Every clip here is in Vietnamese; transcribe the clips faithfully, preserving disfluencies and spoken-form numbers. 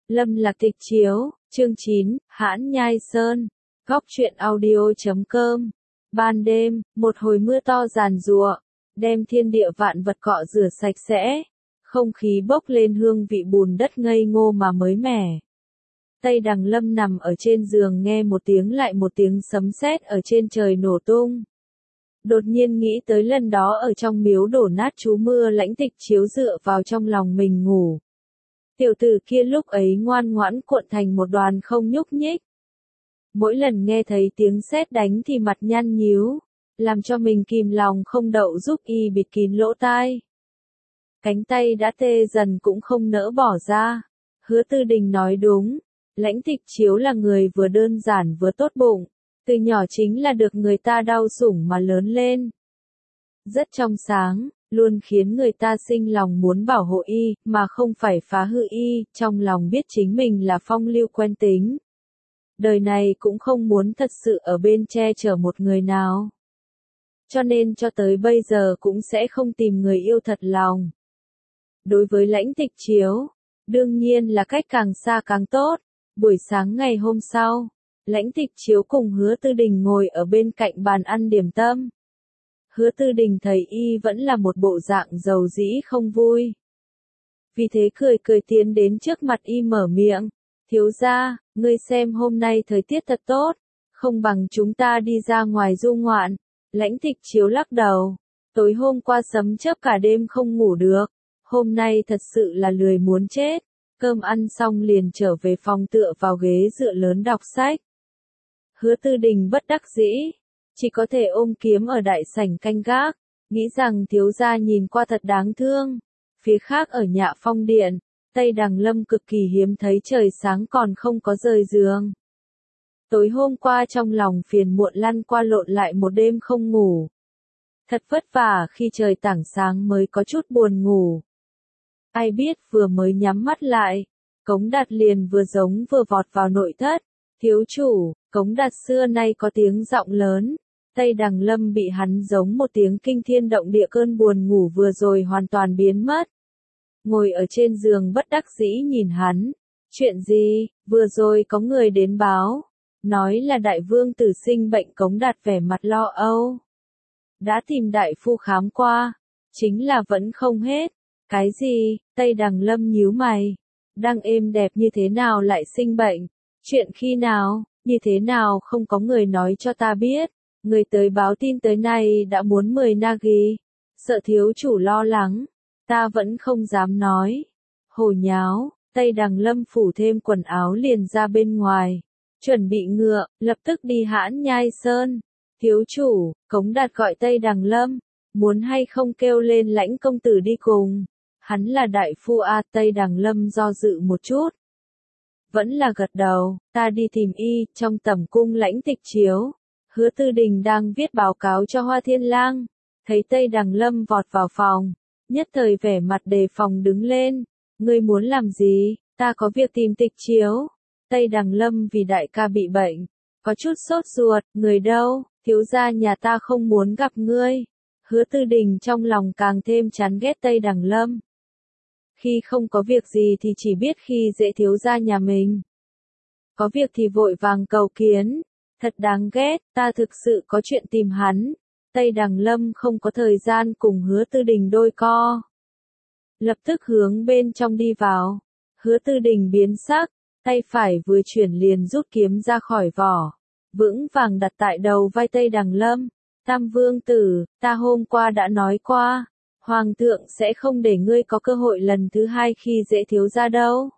Lâm Lạc Tịch Chiếu, chương chín, Hãn Nhai Sơn, góc truyện audio chấm com. Ban đêm, một hồi mưa to giàn giụa, đem thiên địa vạn vật cọ rửa sạch sẽ, không khí bốc lên hương vị bùn đất ngây ngô mà mới mẻ. Tây Đằng Lâm nằm ở trên giường nghe một tiếng lại một tiếng sấm sét ở trên trời nổ tung. Đột nhiên nghĩ tới lần đó ở trong miếu đổ nát chú mưa Lãnh Tịch Chiếu dựa vào trong lòng mình ngủ. Tiểu tử kia lúc ấy ngoan ngoãn cuộn thành một đoàn không nhúc nhích. Mỗi lần nghe thấy tiếng sét đánh thì mặt nhăn nhíu, làm cho mình kìm lòng không đậu giúp y bịt kín lỗ tai. Cánh tay đã tê dần cũng không nỡ bỏ ra. Hứa Tư Đình nói đúng, Lãnh Tịch Chiếu là người vừa đơn giản vừa tốt bụng, từ nhỏ chính là được người ta đau sủng mà lớn lên. Rất trong sáng, luôn khiến người ta sinh lòng muốn bảo hộ y, mà không phải phá hư y, trong lòng biết chính mình là phong lưu quen tính. Đời này cũng không muốn thật sự ở bên che chở một người nào. Cho nên cho tới bây giờ cũng sẽ không tìm người yêu thật lòng. Đối với Lãnh Tịch Chiếu, đương nhiên là cách càng xa càng tốt. Buổi sáng ngày hôm sau, Lãnh Tịch Chiếu cùng Hứa Tư Đình ngồi ở bên cạnh bàn ăn điểm tâm. Hứa Tư Đình thấy y vẫn là một bộ dạng dầu dĩ không vui. Vì thế cười cười tiến đến trước mặt y mở miệng. Thiếu gia, ngươi xem hôm nay thời tiết thật tốt, không bằng chúng ta đi ra ngoài du ngoạn. Lãnh Tịch Chiếu lắc đầu. Tối hôm qua sấm chớp cả đêm không ngủ được. Hôm nay thật sự là lười muốn chết. Cơm ăn xong liền trở về phòng tựa vào ghế dựa lớn đọc sách. Hứa Tư Đình bất đắc dĩ, chỉ có thể ôm kiếm ở đại sảnh canh gác, nghĩ rằng thiếu gia nhìn qua thật đáng thương. Phía khác ở Nhạ Phong Điện, Tây Đằng Lâm cực kỳ hiếm thấy trời sáng còn không có rời giường. Tối hôm qua trong lòng phiền muộn lăn qua lộn lại một đêm không ngủ. Thật vất vả khi trời tảng sáng mới có chút buồn ngủ. Ai biết vừa mới nhắm mắt lại, Cống Đạt liền vừa giống vừa vọt vào nội thất. Thiếu chủ, Cống Đạt xưa nay có tiếng giọng lớn. Tây Đằng Lâm bị hắn giống một tiếng kinh thiên động địa cơn buồn ngủ vừa rồi hoàn toàn biến mất. Ngồi ở trên giường bất đắc dĩ nhìn hắn. Chuyện gì, vừa rồi có người đến báo. Nói là đại vương tử sinh bệnh. Cống Đạt vẻ mặt lo âu. Đã tìm đại phu khám qua. Chính là vẫn không hết. Cái gì, Tây Đằng Lâm nhíu mày. Đang êm đẹp như thế nào lại sinh bệnh? Chuyện khi nào, như thế nào không có người nói cho ta biết? Người tới báo tin tới nay đã muốn mời Nagi. Sợ thiếu chủ lo lắng. Ta vẫn không dám nói. Hồ nháo, Tây Đằng Lâm phủ thêm quần áo liền ra bên ngoài. Chuẩn bị ngựa, lập tức đi Hãn Nhai Sơn. Thiếu chủ, Cống Đạt gọi Tây Đằng Lâm. Muốn hay không kêu lên Lãnh công tử đi cùng. Hắn là đại phu a. Tây Đằng Lâm do dự một chút. Vẫn là gật đầu, ta đi tìm y. Trong tẩm cung Lãnh Tịch Chiếu, Hứa Tư Đình đang viết báo cáo cho Hoa Thiên Lang. Thấy Tây Đằng Lâm vọt vào phòng, nhất thời vẻ mặt đề phòng đứng lên. Ngươi muốn làm gì? Ta có việc tìm Tịch Chiếu. Tây Đằng Lâm vì đại ca bị bệnh, có chút sốt ruột. Người đâu? Thiếu gia nhà ta không muốn gặp ngươi. Hứa Tư Đình trong lòng càng thêm chán ghét Tây Đằng Lâm. Khi không có việc gì thì chỉ biết khi dễ thiếu gia nhà mình. Có việc thì vội vàng cầu kiến. Thật đáng ghét, ta thực sự có chuyện tìm hắn. Tây Đằng Lâm không có thời gian cùng Hứa Tư Đình đôi co. Lập tức hướng bên trong đi vào. Hứa Tư Đình biến sắc, tay phải vừa chuyển liền rút kiếm ra khỏi vỏ. Vững vàng đặt tại đầu vai Tây Đằng Lâm. Tam vương tử, ta hôm qua đã nói qua. Hoàng thượng sẽ không để ngươi có cơ hội lần thứ hai khi dễ thiếu gia đâu.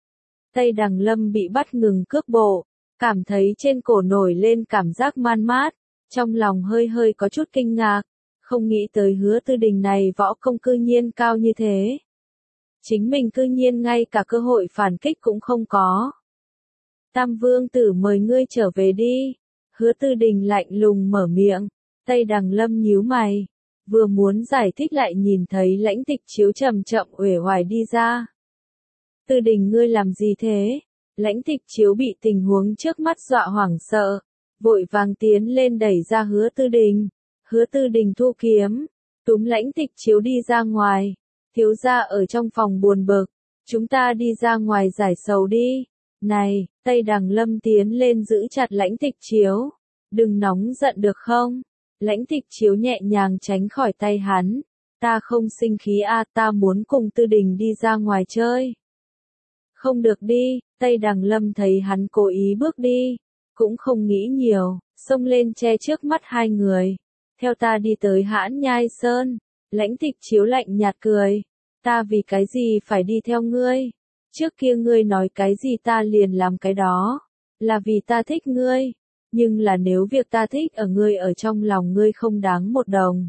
Tây Đằng Lâm bị bắt ngừng cước bộ, cảm thấy trên cổ nổi lên cảm giác man mát, trong lòng hơi hơi có chút kinh ngạc, không nghĩ tới Hứa Tư Đình này võ công cư nhiên cao như thế. Chính mình cư nhiên ngay cả cơ hội phản kích cũng không có. Tam vương tử mời ngươi trở về đi. Hứa Tư Đình lạnh lùng mở miệng. Tây Đằng Lâm nhíu mày. Vừa muốn giải thích lại nhìn thấy Lãnh Tịch Chiếu chậm chậm uể oải đi ra. Tư Đình ngươi làm gì thế? Lãnh Tịch Chiếu bị tình huống trước mắt dọa hoảng sợ, vội vàng tiến lên đẩy ra Hứa Tư Đình. Hứa Tư Đình thu kiếm, túm Lãnh Tịch Chiếu đi ra ngoài. Thiếu gia ở trong phòng buồn bực, Chúng ta đi ra ngoài giải sầu đi. Này, Tây Đằng Lâm tiến lên giữ chặt Lãnh Tịch Chiếu. Đừng nóng giận được không? Lãnh Tịch Chiếu nhẹ nhàng tránh khỏi tay hắn. Ta không sinh khí a, ta muốn cùng Tư Đình đi ra ngoài chơi. Không được đi, Tây Đằng Lâm thấy hắn cố ý bước đi. Cũng không nghĩ nhiều, xông lên che trước mắt hai người. Theo ta đi tới Hãn Nhai Sơn. Lãnh Tịch Chiếu lạnh nhạt cười. Ta vì cái gì phải đi theo ngươi? Trước kia ngươi nói cái gì ta liền làm cái đó. Là vì ta thích ngươi. Nhưng là nếu việc ta thích ở ngươi ở trong lòng ngươi không đáng một đồng.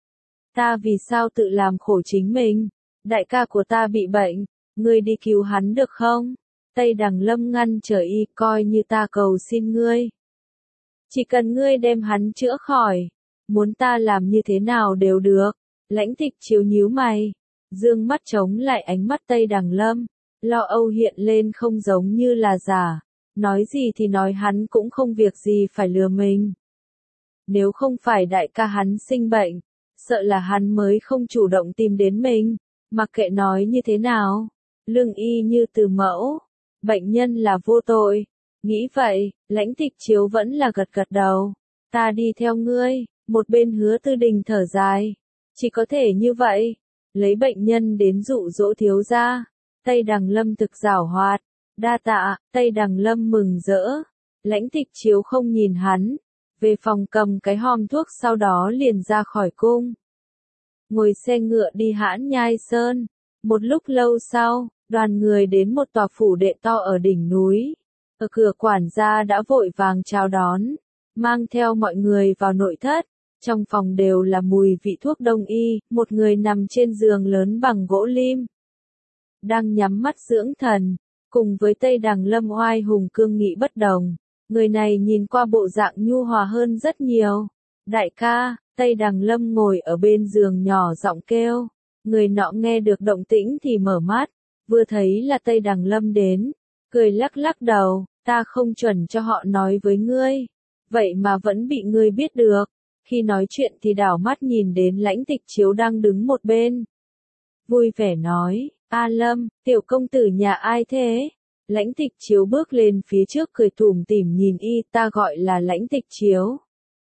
Ta vì sao tự làm khổ chính mình? Đại ca của ta bị bệnh. Ngươi đi cứu hắn được không? Tây Đằng Lâm ngăn trở y, coi như ta cầu xin ngươi. Chỉ cần ngươi đem hắn chữa khỏi. Muốn ta làm như thế nào đều được. Lãnh Tịch Chiếu nhíu mày. Dương mắt chống lại ánh mắt Tây Đằng Lâm. Lo âu hiện lên không giống như là giả. Nói gì thì nói hắn cũng không việc gì phải lừa mình. Nếu không phải đại ca hắn sinh bệnh, sợ là hắn mới không chủ động tìm đến mình. Mặc kệ nói như thế nào, lương y như từ mẫu, bệnh nhân là vô tội. Nghĩ vậy, Lãnh Tịch Chiếu vẫn là gật gật đầu. Ta đi theo ngươi, một bên Hứa Tư Đình thở dài. Chỉ có thể như vậy, lấy bệnh nhân đến dụ dỗ thiếu gia. Tây Đằng Lâm thực giảo hoạt. Đa tạ, Tây Đằng Lâm mừng rỡ. Lãnh Tịch Chiếu không nhìn hắn. Về phòng cầm cái hòm thuốc sau đó liền ra khỏi cung. Ngồi xe ngựa đi Hãn Nhai Sơn. Một lúc lâu sau, đoàn người đến một tòa phủ đệ to ở đỉnh núi. Ở cửa quản gia đã vội vàng chào đón. Mang theo mọi người vào nội thất. Trong phòng đều là mùi vị thuốc đông y. Một người nằm trên giường lớn bằng gỗ lim. Đang nhắm mắt dưỡng thần. Cùng với Tây Đằng Lâm oai hùng cương nghị bất đồng. Người này nhìn qua bộ dạng nhu hòa hơn rất nhiều. Đại ca, Tây Đằng Lâm ngồi ở bên giường nhỏ giọng kêu. Người nọ nghe được động tĩnh thì mở mắt. Vừa thấy là Tây Đằng Lâm đến. Cười lắc lắc đầu, ta không chuẩn cho họ nói với ngươi. Vậy mà vẫn bị ngươi biết được. Khi nói chuyện thì đảo mắt nhìn đến Lãnh Tịch Chiếu đang đứng một bên. Vui vẻ nói. A Lâm, tiểu công tử nhà ai thế? Lãnh Tịch Chiếu bước lên phía trước cười tủm tỉm nhìn y, ta gọi là Lãnh Tịch Chiếu.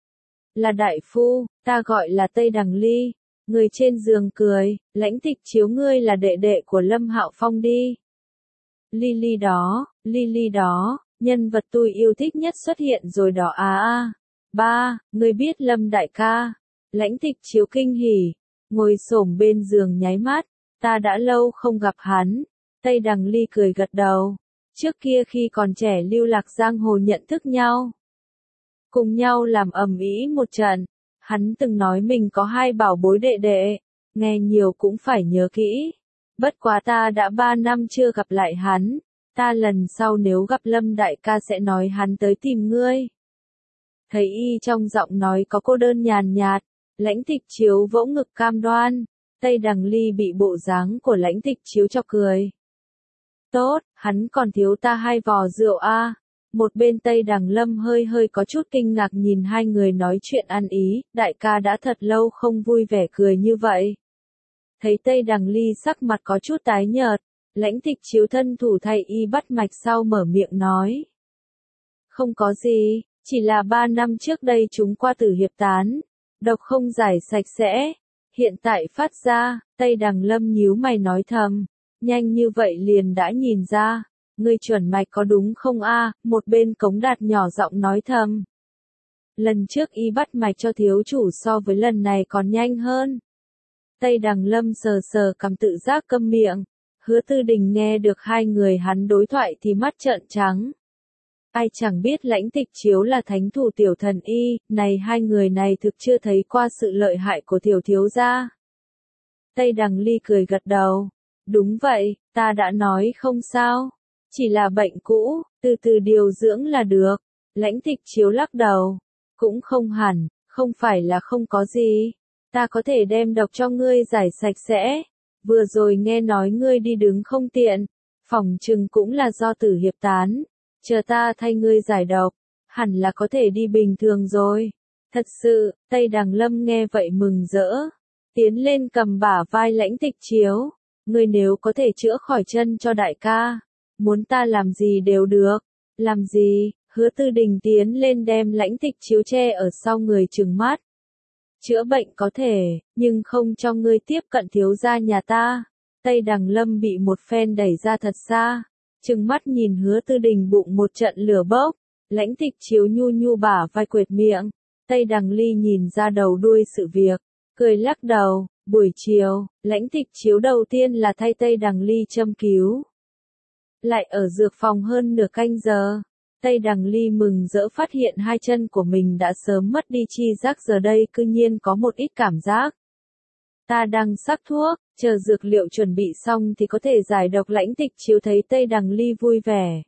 Là đại phu, ta gọi là Tây Đằng Ly. Người trên giường cười, Lãnh Tịch Chiếu ngươi là đệ đệ của Lâm Hạo Phong đi. Ly Ly đó, Ly Ly đó, nhân vật tôi yêu thích nhất xuất hiện rồi đó à à. Ba, ngươi biết Lâm đại ca. Lãnh Tịch Chiếu kinh hỉ, ngồi xổm bên giường nháy mắt. Ta đã lâu không gặp hắn. Tây Đằng Ly cười gật đầu. Trước kia khi còn trẻ lưu lạc giang hồ nhận thức nhau. Cùng nhau làm ầm ĩ một trận. Hắn từng nói mình có hai bảo bối đệ đệ. Nghe nhiều cũng phải nhớ kỹ. Bất quá ta đã ba năm chưa gặp lại hắn. Ta lần sau nếu gặp Lâm đại ca sẽ nói hắn tới tìm ngươi. Thấy y trong giọng nói có cô đơn nhàn nhạt. Lãnh Tịch Chiếu vỗ ngực cam đoan. Tây Đằng Ly bị bộ dáng của Lãnh Tịch Chiếu chọc cười. Tốt, hắn còn thiếu ta hai vò rượu a. À. Một bên Tây Đằng Lâm hơi hơi có chút kinh ngạc nhìn hai người nói chuyện ăn ý, đại ca đã thật lâu không vui vẻ cười như vậy. Thấy Tây Đằng Ly sắc mặt có chút tái nhợt, Lãnh Tịch Chiếu thân thủ thay y bắt mạch sau mở miệng nói. Không có gì, chỉ là ba năm trước đây chúng qua tử hiệp tán, độc không giải sạch sẽ. Hiện tại phát ra, Tây Đằng Lâm nhíu mày nói thầm, nhanh như vậy liền đã nhìn ra, ngươi chuẩn mạch có đúng không a? À? Một bên Cống Đạt nhỏ giọng nói thầm. Lần trước y bắt mạch cho thiếu chủ so với lần này còn nhanh hơn. Tây Đằng Lâm sờ sờ cằm tự giác câm miệng, Hứa Tư Đình nghe được hai người hắn đối thoại thì mắt trợn trắng. Ai chẳng biết Lãnh Tịch Chiếu là thánh thủ tiểu thần y, này hai người này thực chưa thấy qua sự lợi hại của tiểu thiếu gia. Tây Đằng Ly cười gật đầu. Đúng vậy, ta đã nói không sao. Chỉ là bệnh cũ, từ từ điều dưỡng là được. Lãnh Tịch Chiếu lắc đầu. Cũng không hẳn, không phải là không có gì. Ta có thể đem độc cho ngươi giải sạch sẽ. Vừa rồi nghe nói ngươi đi đứng không tiện. Phỏng chừng cũng là do tử hiệp tán. Chờ ta thay ngươi giải độc, hẳn là có thể đi bình thường rồi. Thật sự, Tây Đằng Lâm nghe vậy mừng rỡ. Tiến lên cầm bả vai Lãnh Tịch Chiếu. ngươi nếu có thể chữa khỏi chân cho đại ca, muốn ta làm gì đều được. Làm gì? Hứa Tư Đình tiến lên đem Lãnh Tịch Chiếu che ở sau người trừng mắt. Chữa bệnh có thể, nhưng không cho ngươi tiếp cận thiếu gia nhà ta. Tây Đằng Lâm bị một phen đẩy ra thật xa, trừng mắt nhìn Hứa Tư Đình bụng một trận lửa bốc. Lãnh Tịch Chiếu nhu nhu bả vai quệt miệng. Tây Đằng Ly nhìn ra đầu đuôi sự việc, cười lắc đầu. Buổi chiều, Lãnh Tịch Chiếu đầu tiên là thay Tây Đằng Ly châm cứu. Lại ở dược phòng hơn nửa canh giờ. Tây Đằng Ly mừng rỡ phát hiện hai chân của mình đã sớm mất đi chi giác, giờ đây cư nhiên có một ít cảm giác. Ta đang sắc thuốc, chờ dược liệu chuẩn bị xong thì có thể giải độc. Lãnh Tịch Chiếu thấy Tây Đằng Ly vui vẻ,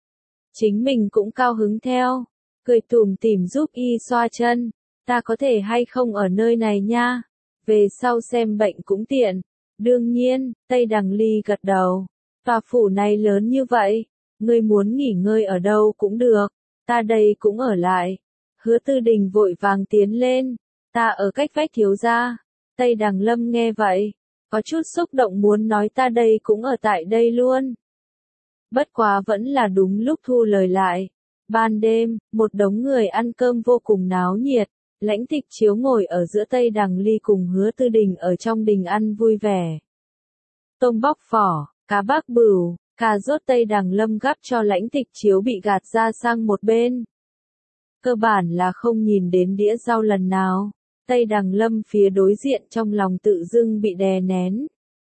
chính mình cũng cao hứng theo, cười tủm tỉm giúp y xoa chân. Ta có thể hay không ở nơi này nha, về sau xem bệnh cũng tiện. Đương nhiên, Tây Đằng Ly gật đầu. Tòa phủ này lớn như vậy, ngươi muốn nghỉ ngơi ở đâu cũng được, ta đây cũng ở lại. Hứa Tư Đình vội vàng tiến lên, ta ở cách vách thiếu gia. Tây Đằng Lâm nghe vậy, có chút xúc động muốn nói ta đây cũng ở tại đây luôn. Bất quá vẫn là đúng lúc thu lời lại. Ban đêm, một đống người ăn cơm vô cùng náo nhiệt. Lãnh Tịch Chiếu ngồi ở giữa, Tây Đằng Ly cùng Hứa Tư Đình ở trong đình ăn vui vẻ. Tôm bóc vỏ, cá bác bửu, cà rốt Tây Đằng Lâm gắp cho Lãnh Tịch Chiếu bị gạt ra sang một bên. Cơ bản là không nhìn đến đĩa rau lần nào. Tây Đằng Lâm phía đối diện trong lòng tự dưng bị đè nén.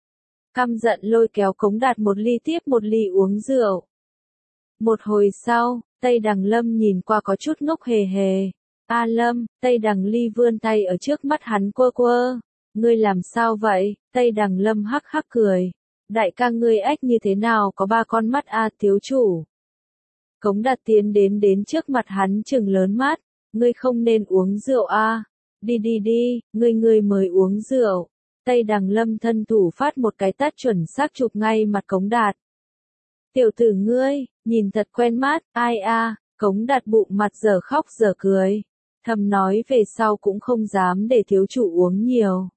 Căm giận lôi kéo Cống Đạt một ly tiếp một ly uống rượu. Một hồi sau, Tây Đằng Lâm nhìn qua có chút ngốc hề hề. A Lâm, Tây Đằng Ly vươn tay ở trước mắt hắn quơ quơ. Ngươi làm sao vậy? Tây Đằng Lâm hắc hắc cười. Đại ca ngươi ếch như thế nào có ba con mắt a thiếu chủ? Cống Đạt tiến đến đến trước mặt hắn trừng lớn mắt. Ngươi không nên uống rượu a. Đi đi đi, ngươi ngươi mới uống rượu. Tây Đằng Lâm thân thủ phát một cái tát chuẩn xác chụp ngay mặt Cống Đạt. Tiểu tử ngươi, nhìn thật quen mắt, ai a? Cống Đạt bụng mặt giờ khóc giờ cười. Thầm nói về sau cũng không dám để thiếu chủ uống nhiều.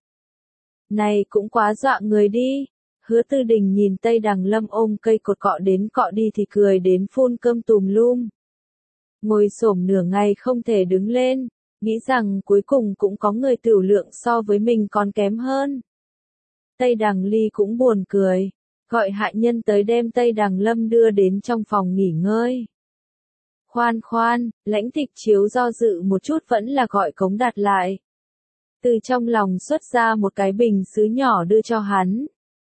Này cũng quá dọa người đi. Hứa Tư Đình nhìn Tây Đằng Lâm ôm cây cột cọ đến cọ đi thì cười đến phun cơm tùm lum. Ngồi xổm nửa ngày không thể đứng lên, nghĩ rằng cuối cùng cũng có người tửu lượng so với mình còn kém hơn. Tây Đằng Ly cũng buồn cười, gọi hạ nhân tới đem Tây Đằng Lâm đưa đến trong phòng nghỉ ngơi. Khoan khoan, Lãnh Tịch Chiếu do dự một chút vẫn là gọi Cống Đạt lại. Từ trong lòng xuất ra một cái bình sứ nhỏ đưa cho hắn.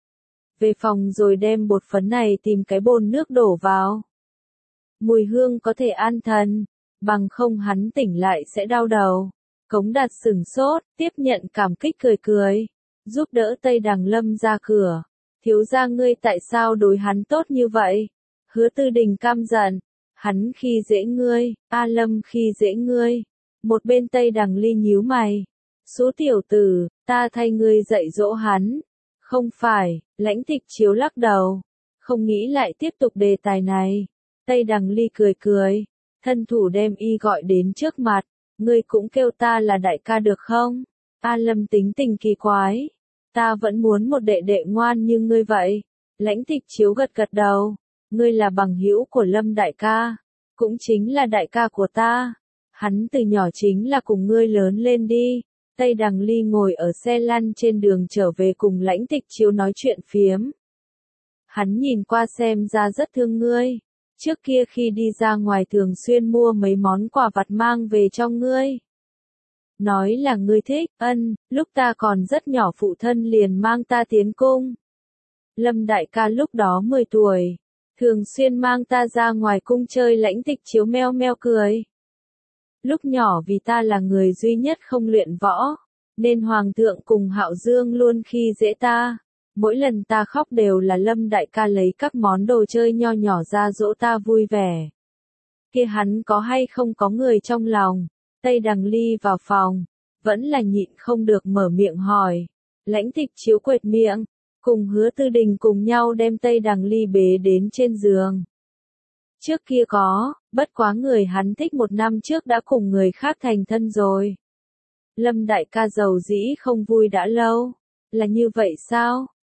Về phòng rồi đem bột phấn này tìm cái bồn nước đổ vào. Mùi hương có thể an thần, bằng không hắn tỉnh lại sẽ đau đầu. Cống Đạt sửng sốt, tiếp nhận cảm kích cười cười, giúp đỡ Tây Đằng Lâm ra cửa. Thiếu gia ngươi tại sao đối hắn tốt như vậy? Hứa Tư Đình căm giận. Hắn khi dễ ngươi, A Lâm khi dễ ngươi. Một bên Tây Đằng Ly nhíu mày. Số tiểu tử, ta thay ngươi dạy dỗ hắn. Không phải, Lãnh Tịch Chiếu lắc đầu. Không nghĩ lại tiếp tục đề tài này. Tây Đằng Ly cười cười. Thân thủ đem y gọi đến trước mặt. Ngươi cũng kêu ta là đại ca được không? A Lâm tính tình kỳ quái. Ta vẫn muốn một đệ đệ ngoan như ngươi vậy. Lãnh Tịch Chiếu gật gật đầu. Ngươi là bằng hữu của Lâm đại ca, cũng chính là đại ca của ta. Hắn từ nhỏ chính là cùng ngươi lớn lên đi. Tây Đằng Ly ngồi ở xe lăn trên đường trở về cùng Lãnh Tịch Chiếu nói chuyện phiếm. Hắn nhìn qua xem ra rất thương ngươi. Trước kia khi đi ra ngoài thường xuyên mua mấy món quà vặt mang về cho ngươi. Nói là ngươi thích, ân, lúc ta còn rất nhỏ phụ thân liền mang ta tiến cung. Lâm đại ca lúc đó mười tuổi. Thường xuyên mang ta ra ngoài cung chơi. Lãnh Tịch Chiếu meo meo cười. Lúc nhỏ vì ta là người duy nhất không luyện võ, nên Hoàng thượng cùng Hạo Dương luôn khi dễ ta. Mỗi lần ta khóc đều là Lâm đại ca lấy các món đồ chơi nho nhỏ ra dỗ ta vui vẻ. Kia hắn có hay không có người trong lòng? Tây Đằng Ly vào phòng, vẫn là nhịn không được mở miệng hỏi. Lãnh Tịch Chiếu quệt miệng, cùng Hứa Tư Đình cùng nhau đem Tây Đằng Ly bế đến trên giường. Trước kia có, bất quá người hắn thích một năm trước đã cùng người khác thành thân rồi. Lâm đại ca giàu dĩ không vui đã lâu. Là như vậy sao?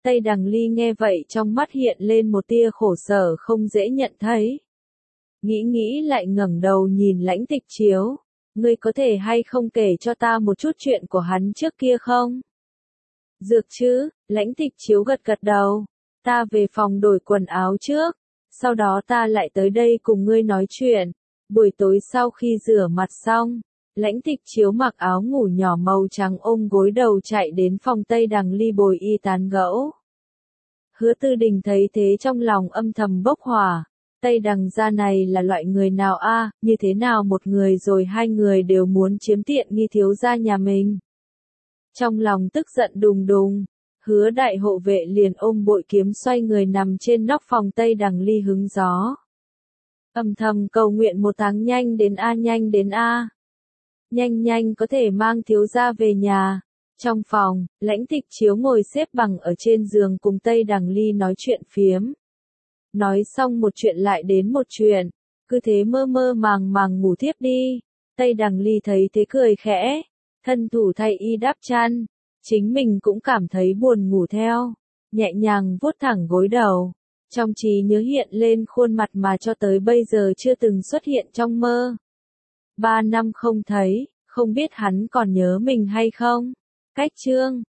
Tây Đằng Ly nghe vậy trong mắt hiện lên một tia khổ sở không dễ nhận thấy. Nghĩ nghĩ lại ngẩng đầu nhìn Lãnh Tịch Chiếu. Ngươi có thể hay không kể cho ta một chút chuyện của hắn trước kia không? Dược chứ, Lãnh Tịch Chiếu gật gật đầu. Ta về phòng đổi quần áo trước. Sau đó ta lại tới đây cùng ngươi nói chuyện. Buổi tối sau khi rửa mặt xong, Lãnh Tịch Chiếu mặc áo ngủ nhỏ màu trắng ôm gối đầu chạy đến phòng Tây Đằng Ly bồi y tán gẫu. Hứa Tư Đình thấy thế trong lòng âm thầm bốc hỏa. Tây Đằng gia này là loại người nào a, như thế nào một người rồi hai người đều muốn chiếm tiện nghi thiếu gia nhà mình. Trong lòng tức giận đùng đùng, Hứa đại hộ vệ liền ôm bội kiếm xoay người nằm trên nóc phòng Tây Đằng Ly hứng gió. Âm thầm cầu nguyện một tháng nhanh đến a nhanh đến a. Nhanh nhanh có thể mang thiếu gia về nhà. Trong phòng, Lãnh Tịch Chiếu ngồi xếp bằng ở trên giường cùng Tây Đằng Ly nói chuyện phiếm. Nói xong một chuyện lại đến một chuyện, cứ thế mơ mơ màng màng ngủ thiếp đi. Tây Đằng Ly thấy thế cười khẽ, thân thủ thay y đắp chăn, chính mình cũng cảm thấy buồn ngủ theo, nhẹ nhàng vuốt thẳng gối đầu. Trong trí nhớ hiện lên khuôn mặt mà cho tới bây giờ chưa từng xuất hiện trong mơ. Ba năm không thấy, không biết hắn còn nhớ mình hay không? Cách chương